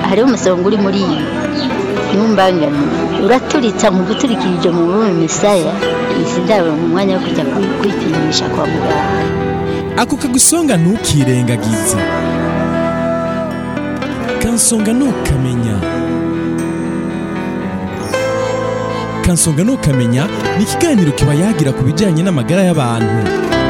hariho umusonga uri muri iyi ntumbangane uraturitsa mu guturikirije mu bume misaya isindaba mu mwanya wo kujya kwipimisha kwa muganga. Ako kagusonga ntukirengagize, kansonga ntukamenya. Kansonga ntukamenya ni ikiganiro kiba yagira ku bijyanye n'amagara y'abantu.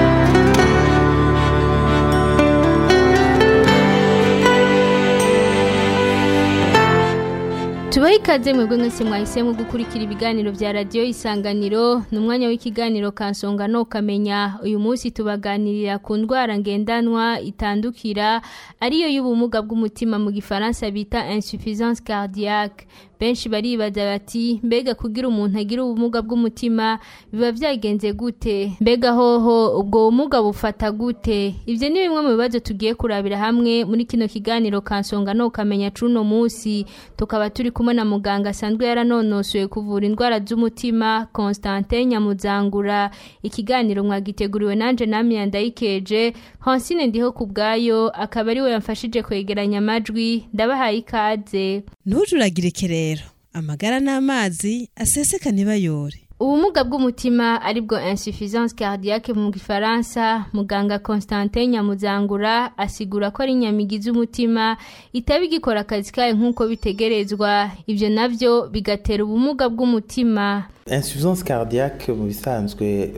Tubahe ikaze mwebwe mwese mwahisemo gukurikira ibiganiro vya radio Isanganiro. Numwanya w'ikiganiro Kansonga ntukamenya. Uyu munsi tubaganirira ku ndwara ngendanwa itandukira ariyo y'ubumuga bw'umutima mu gifaransa bita insuffisance cardiaque. Benshi baribaza bati mbega kugira umuntu agira ubumuga bw'umutima biba vyagenze gute? Mbega hoho ubwo bumuga bufata gute? Ivyo ni bimwe mu bibazo tugiye kurabira hamwe muri kino kiganiro Kansonga ntukamenya cuno munsi. Tukaba turi kumwe na muganga asanzwe yaranonosoye kuvura indwara z'umutima Constantin Nyamuzangura. Ikiganiro mwagiteguriwe nanje namye ndayikeje. Hansine ndiho kubgayo akaba ari we yamfashije kwegeranya amajwi. Ndabahaye ikaze. Ntujuragire rero amagara n'amazi aseseka nibayore. Ubumuga bw'umutima aribwo insuffisance cardiaque mu gifaransa. Muganga Constantin Nyamuzangura asigura ko ari inyamigizi umutima itabigikora akazi kayo nkuko bitegerezwa, ivyo navyo bigatera ubumuga bw'umutima. Insuffisance cardiaque mu bisanzwe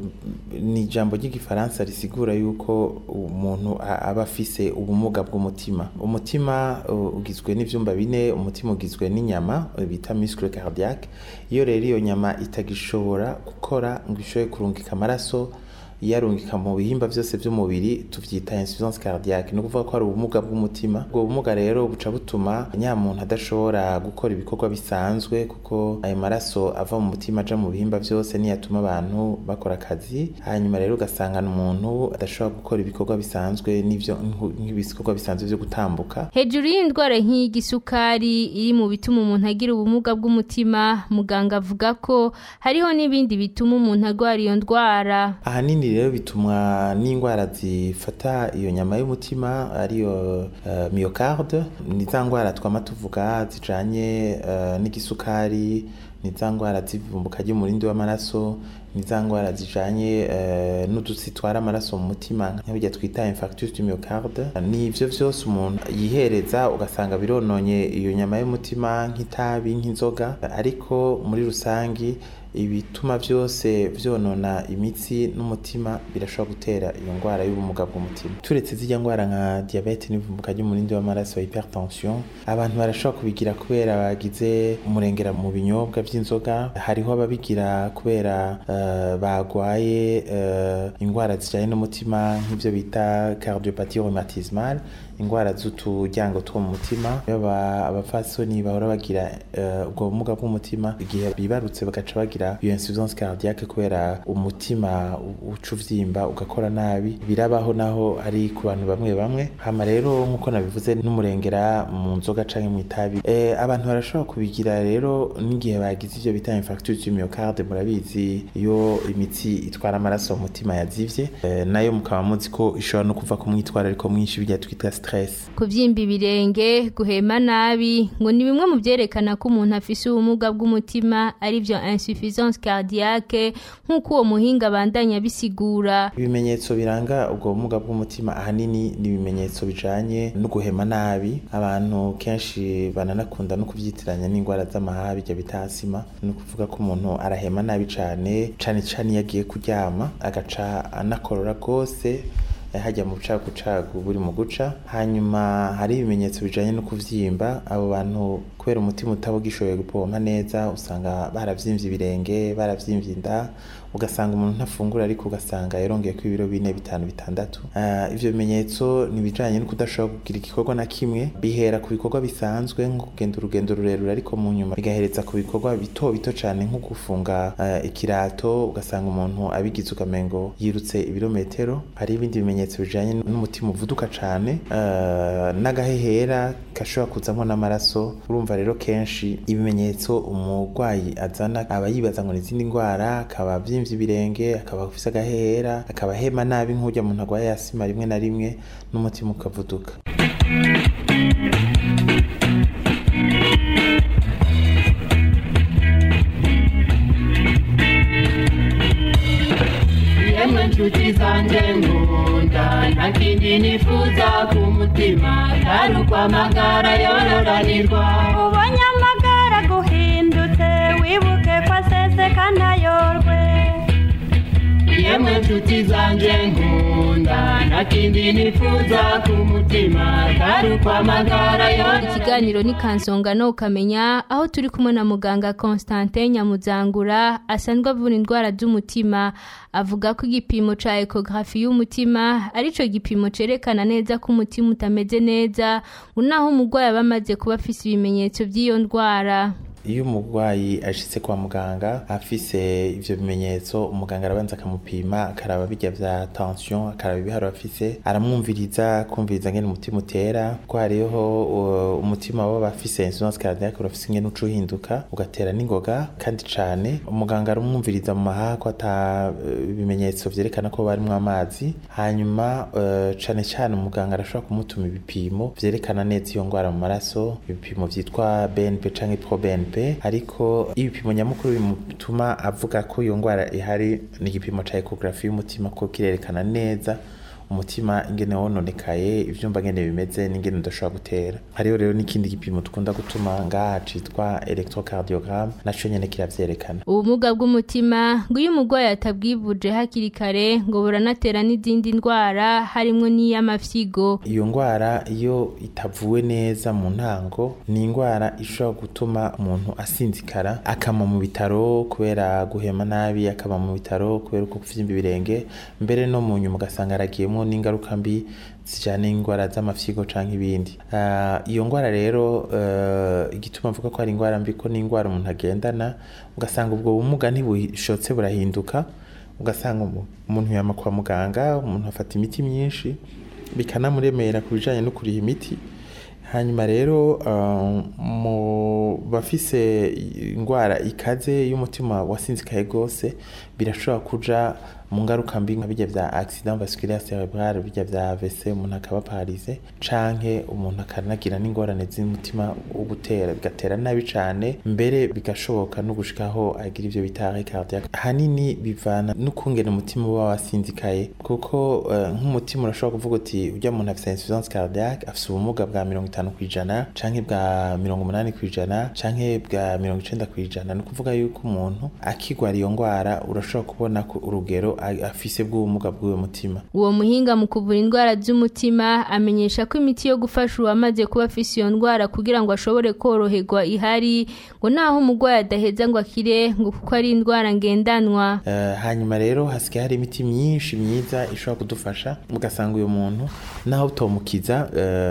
ni ijambo ry'igifaransa risigura yuko umuntu aba afise ubumuga bw'umutima. Umutima ugizwe n'ivyumba bine, umutima ugizwe n'inyama bita muscle cardiaque. Iyo rero iyo nyama itagishobora gukora ngo ishoye kurungika amaraso yarungika mu bihimba byose by'umubiri tuvyita insuffisance cardiaque. No kuvuga ko ari ubumuga bw'umutima. Ubwo bumuga rero buca butuma nyamuntu adashobora gukora ibikorwa bisanzwe kuko ayo maraso ava mu mutima aja mu bihimba byose niyatuma abantu bakora akazi. Hanyuma rero ugasanga umuntu adashobora gukora ibikorwa bisanzwe n'ivyo nk'ibikorwa bisanzwe byo gutambuka. Hejuru y'indwara nk'igisukari iri mu bituma umuntu agira ubumuga bw'umutima, muganga avuga ko hariho n'ibindi bituma umuntu agwara iyo ndwara. Ahanini rero bitumwa n'indwara zifata iyo nyama y'umutima ariyo myocarde. Ni za ndwara twama tuvuga zijanye n'igisukari, ni za ndwara z'ivumbuka ry'umurindi w'amaraso, ni za ndwara zijanye n'udutsi twara amaraso mu mutima nk'ibyo twita infarctus du myocarde. Ni ivyo vyose umuntu yihereza ugasanga birononye iyo nyama y'umutima nk'itabi nk'inzoga, ariko muri rusangi ibituma byose vyonona imitsi n'umutima birashobora gutera iyo ndwara y'ubumuga bw'umutima. Turetse zirya ndwara nka diabete n'ivumbuka ry'umurindi w'amaraso, hypertension, abantu barashobora kubigira kubera bagize umurengera mu binyobwa vy'inzoga. Hariho ababigira kubera bagwaye indwara zijanye n'umutima nk'ivyo bita cardiopathie rhumatismale, indwara z'uturyango two mu mutima. Abafasoni bahora bagira ubwo bumuga bw'umutima igihe bibarutse bagaca bagira iyo insuffisance cardiaque kubera umutima ucuvyimba ugakora nabi. Birabaho naho ari ku bantu bamwe bamwe. Hama rero nkuko nabivuze n'umurengera mu nzoga canke mu itabi, abantu barashobora kubigira rero n'igihe bagize ivyo bita infarctus du myocarde. Murabizi iyo imitsi itwara amaraso mu mutima yazivye, nayo mukaba muzi ko ishobora no kuva ku mwitwara ariko mwinshi bijya twita stress. Kuvyimba ibirenge, guhema nabi ngo ni bimwe mu byerekana ko umuntu afise ubumuga bw'umutima arivyo insuffisance cardiaque nkuko uwo muhinga bandanya bisigura. Ibimenyetso biranga ubwo bumuga bw'umutima ahanini ni ibimenyetso bijanye no guhema nabi. Abantu kenshi bananakunda no kuvyitiranya n'indwara z'amahabi bya bita asima. No kuvuga ko umuntu arahema nabi cane yagiye kuryama agaca anakorora gose hajya mu bucagucagu buri mu guca. Hanyuma hari ibimenyetso bijanye no kuvyimba. Abo bantu kubera umutima utabugishoboye gupompa neza usanga baravyimvye ibirenge, baravyimvye inda, ugasanga umuntu ntafungura ariko ugasanga yarongeye ku ibiro 4-5-6. Ivyo bimenyetso ni bijanye no kudashobora kugira igikorwa na kimwe. Bihera ku bikorwa bisanzwe nko kugenda urugendo rurerure, ariko mu nyuma bigahereza ku bikorwa bito bito cane nko gufunga ikirato, ugasanga umuntu abigize ukamengo yirutse ibirometero. Hari ibindi bimenyetso bijanye n'umutima uvuduka cane, n'agahehera gashobora kuzamwo n'amaraso. Urumva rero kenshi ibimenyetso umurwayi azana aba yibaza ngo n'izindi ndwara, akaba vyimvye ibirenge, akaba afise agahehera, akaba hema nabi nk'urya muntu agwaye asima rimwe na rimwe n'umutima ukavuduka. nshuti zanjye nkunda nta kindi nifuza ku mutima atari ukwamagara yororanirwa ubonye amagara guhindutse wibuke ko aseseka ntayorwe yemwe nshuti zanjye nkunda nta kindi nifuza ku mutima atari ukwamagara yororanirwa. Ikiganiro ni Kansonga no Kamenya, aho turi kumwe na muganga Constantin Nyamuzangura asanzwe avura indwara z'umutima. Avuga ko igipimo ca ecography y'umutima arico gipimo cerekana neza ko umutima utameze neza, unaho umurwayi abamaze kuba afise ibimenyetso by'iyo ndwara. Iyo umurwayi ashitse kwa muganga afise ivyo bimenyetso, umuganga arabanza akamupima, akaraba bijya vya tension, akaraba ibiharo afise, aramwumviriza kumviriza ngene umutima utera, ko hariho umutima waba afise insuffisance cardiaque urafise ngene ucuhinduka ugatera n'ingoga kandi cane. Umuganga aramwumviriza mu mahaha ko ata bimenyetso vyerekana ko barimwo amazi. Hanyuma cane cane umuganga arashobora kumutuma ibipimo vyerekana neza iyo ngwara mu maraso, ibipimo vyitwa BNP canke ProBNP. Ariko ibipimo nyamukuru bimutuma avuga ko iyo ngwara ihari ni igipimo ca ecography y'umutima, ko kirerekana neza umutima ingene wononekaye, ivyumba ngene bimeze n'ingene udashobora gutera. Hariho rero n'ikindi gipimo tukunda gutuma ngaha citwa electrocardiogram, naco nyene kiravyerekana. Ubumuga bw'umutima ngo iyo umurwayi atabwivuje hakiri kare ngo buranatera n'izindi ndwara harimwo n'iy'amafyigo. Iyo ngwara iyo itavuwe neza mu ntango ni ingwara ishobora gutuma umuntu asinzikara, akama mu bitaro kubera guhema nabi, akaba mu bitaro kubera uko kuvyimba ibirenge, mbere no mu nyuma ugasanga aragiyemwo n'ingaruka mbi zijanye n'ingwara z'amafyigo canke ibindi. Iyo ngwara rero igituma avuga ko ari ingwara mbi ko ni ingwara umuntu agendana, ugasanga ubwo bumuga ntibishotse burahinduka, ugasanga umuntu yama kwa muganga, umuntu afata imiti myinshi bikanamuremera kubijanye no kuriha imiti. Hanyuma rero mu bafise ingwara ikaze y'umutima wasinzikaye gose birashobora kuja mu ngaruka mbi nka bijya vya accident vasculaire cerebral, bijya vya AVC, umuntu akaba paralysé canke umuntu akanagira n'ingorane z'umutima ugutera bigatera nabi cane, mbere bigashoboka no gushikaho agira ivyo bita arrêt cardiaque. Hanini bivana n'ukungene umutima uba wasinzikaye, kuko nk'umutima urashobora kuvuga uti urya muntu afise insuffisance cardiaque, afise ubumuga bwa 50% canke bwa 80% canke bwa 90%. Ni kuvuga yuko umuntu akigwara iyo ngwara urashobora kubona ko urugero afise bw'ubumuga bw'uwo mutima. Uwo muhinga mu kuvura indwara z'umutima amenyesha ko imiti yo gufasha uwamaze kuba afise iyo ndwara kugira ngo ashobore koroherwa ihari, ngo naho umurwayi adaheza ngo akire ngo kuko ari indwara ngendanwa. Hanyuma rero hasigaye hari imiti myinshi myiza ishobora kudufasha, ugasanga uyo muntu naho utomukiza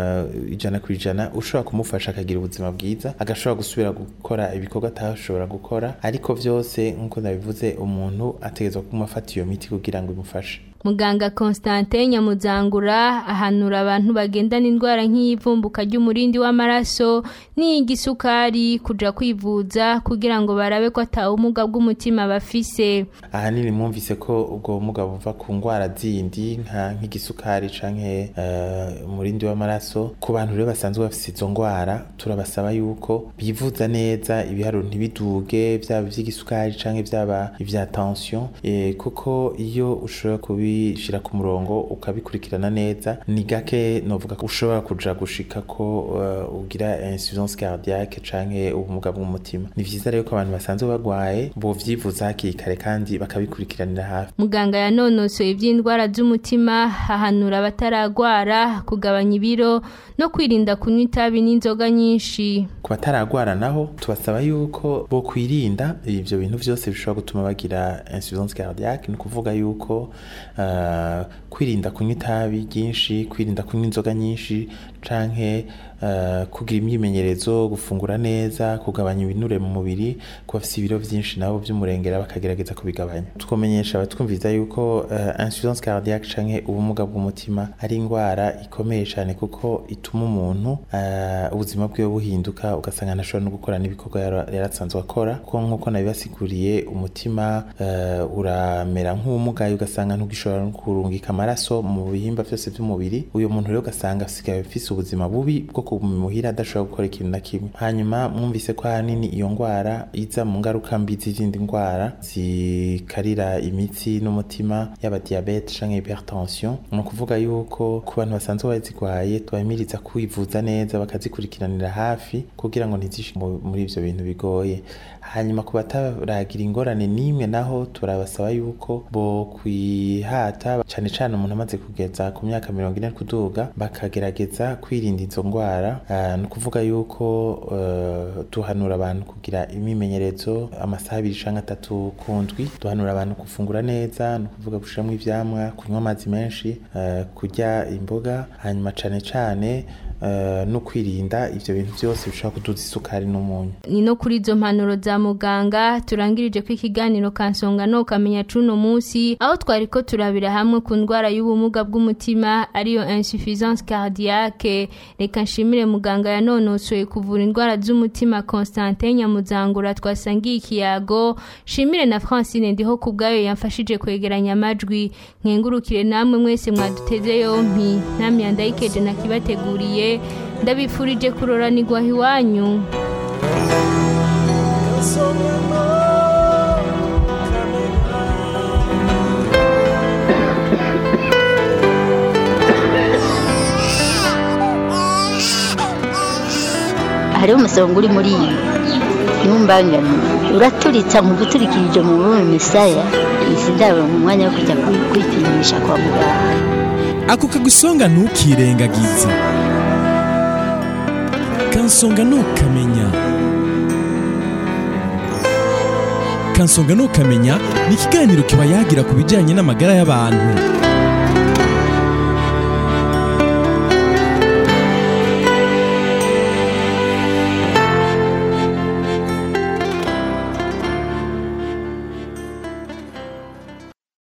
100% ushobora kumufasha akagira ubuzima bwiza, agashobora gusubira gukora ibikorwa atashobora gukora. Ariko vyose nkuko ndabivuze, umuntu ategezwa kumufata iyo miti kugira ngo imufashe. Muganga Constantin Nyamuzangura ahanura abantu bagendana indwara nk'ivumbuka ry'umurindi w'amaraso n'igisukari kuja kwivuza kugira ngo barabe ko atawumuga bw'umutima bafise. Ahanini mwumvise ko ubwo bumuga buva ku ngwara zindi nk'igisukari canke umurindi w'amaraso. Ku bantu rero basanzwe bafise izo ngwara turabasaba yuko bivuza neza, ibiharuro ntibiduge, byaba ivy'igisukari canke byaba ivya tension, kuko iyo ushobora bishira ku murongo ukabikurikirana neza, ni gake novuga ko ushobora kuja gushika ko ugira insuffisance cardiaque canke ubumuga bw'umutima. Ni vyiza rero ko abantu basanzwe bagwaye bo vyivuza hakiri kare kandi bakabikurikiranira hafi. Muganga yanonosoye ivy'indwara z'umutima ahanura abataragwara kugabanya ibiro no kwirinda kunywa itabi n'inzoga nyinshi. Ku bataragwara naho tubasaba yuko bo kwirinda ivyo bintu vyose bishobora gutuma bagira insuffisance cardiaque. Ni kuvuga yuko kwirinda kunywa itabi ryinshi, kwirinda kunywa inzoga nyinshi canke kugira imyimenyerezo, gufungura neza, kugabanya ibinure mu mubiri. Ku bafise ibiro vyinshi nabo vy'umurengera bakagerageza kubigabanya. Tukomenyesha abatwumviza yuko insuffisance cardiaque canke ubumuga bw'umutima ari ingwara ikomeye cyane, kuko ituma umuntu ubuzima bwe buhinduka, ugasanga ntashobora no gukora n'ibikorwa yarasanzwe akora. Kuko nkuko nabibasiguriye, umutima uramera nk'ubumugaye, ugasanga ntugishobora no kurungika amaraso mu bihimba vyose vy'umubiri. Uyo muntu rero ugasanga asigaye afise afise ubuzima bubi bwo kumuhira adashobora gukora ikintu na kimwe. Hanyuma mwumvise ko ahanini iyo ngwara iza mu ngaruka mbi z'izindi ngwara zikarira imitsi n'umutima yaba diabete canke hypertension. No kuvuga yuko ku bantu basanzwe bazigwaye twahimiriza kwivuza neza bakazikurikiranira hafi kugira ngo ntizishe muri ivyo bintu bigoye. Hanyuma ku bataragira ingorane nimwe naho turabasaba yuko bo kwihata cane cane umuntu amaze kugeza ku myaka 40 kuduga bakagerageza kwirinda izo ngwara. No kuvuga yuko duhanura abantu kugira imimenyerezo amasaha 2 canke 3 kundwi. Duhanura abantu gufungura neza, no kuvuga gushiramo ivyamwa, kunywa amazi menshi, kurya imboga, hanyuma cane cane no kwirinda ivyo bintu byose bishobora kuduza isukari n'umunyu. Ni no kuri izo mpanuro za muganga turangirije ko ikiganiro Kansonga no kamenya cuno munsi, aho twariko turabira hamwe ku ndwara y'ubumuga bw'umutima ariyo insuffisance cardiaque. Reka nshimire muganga yanonosoye kuvura indwara z'umutima Constantin Nyamuzangura twasangiye ikiyago. Shimire na Francine Ndiho kubgayo yamfashije kwegeranya amajwi. Nkengurukire namwe mwese mwaduteze yompi, namye andayikeje nakibateguriye. Ndabifurije kuroranirwa iwanyu. Hariho umusonga uri muri iyi ntumbangane uraturitsa mu guturikirije mu bume misaya izi ndabo mu mwanya wo kujya kwipimisha kwa muganga. Ako kagusonga ntukirengagize. Kansonga no kamenya. Kansonga no kamenya ni ikiganiro kiba yagira ku bijyanye n'amagara y'abantu.